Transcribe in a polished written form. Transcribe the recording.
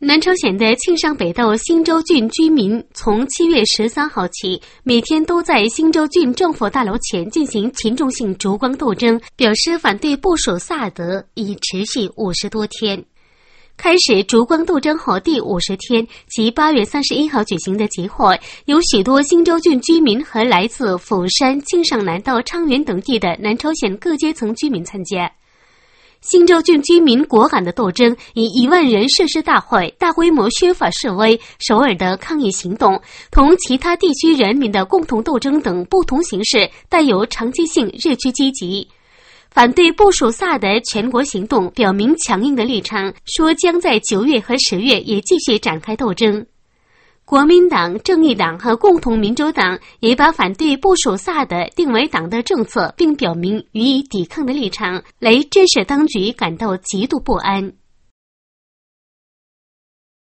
南朝鲜的庆尚北道新州郡居民从7月13号起，每天都在新州郡政府大楼前进行群众性烛光斗争，表示反对部署萨德，已持续50多天。开始烛光斗争后第50天，即8月31号举行的集会，有许多新州郡居民和来自釜山、庆尚南道昌原等地的南朝鲜各阶层居民参加。新州郡居民果敢的斗争，以1万人誓师大会、大规模削法示威、首尔的抗议行动，同其他地区人民的共同斗争等不同形式，带有长期性日趋积极。反对部署萨德全国行动表明强硬的立场，说将在9月和10月也继续展开斗争。国民党、正义党和共同民主党也把反对部署萨德定为党的政策，并表明予以抵抗的立场，雷这使当局感到极度不安。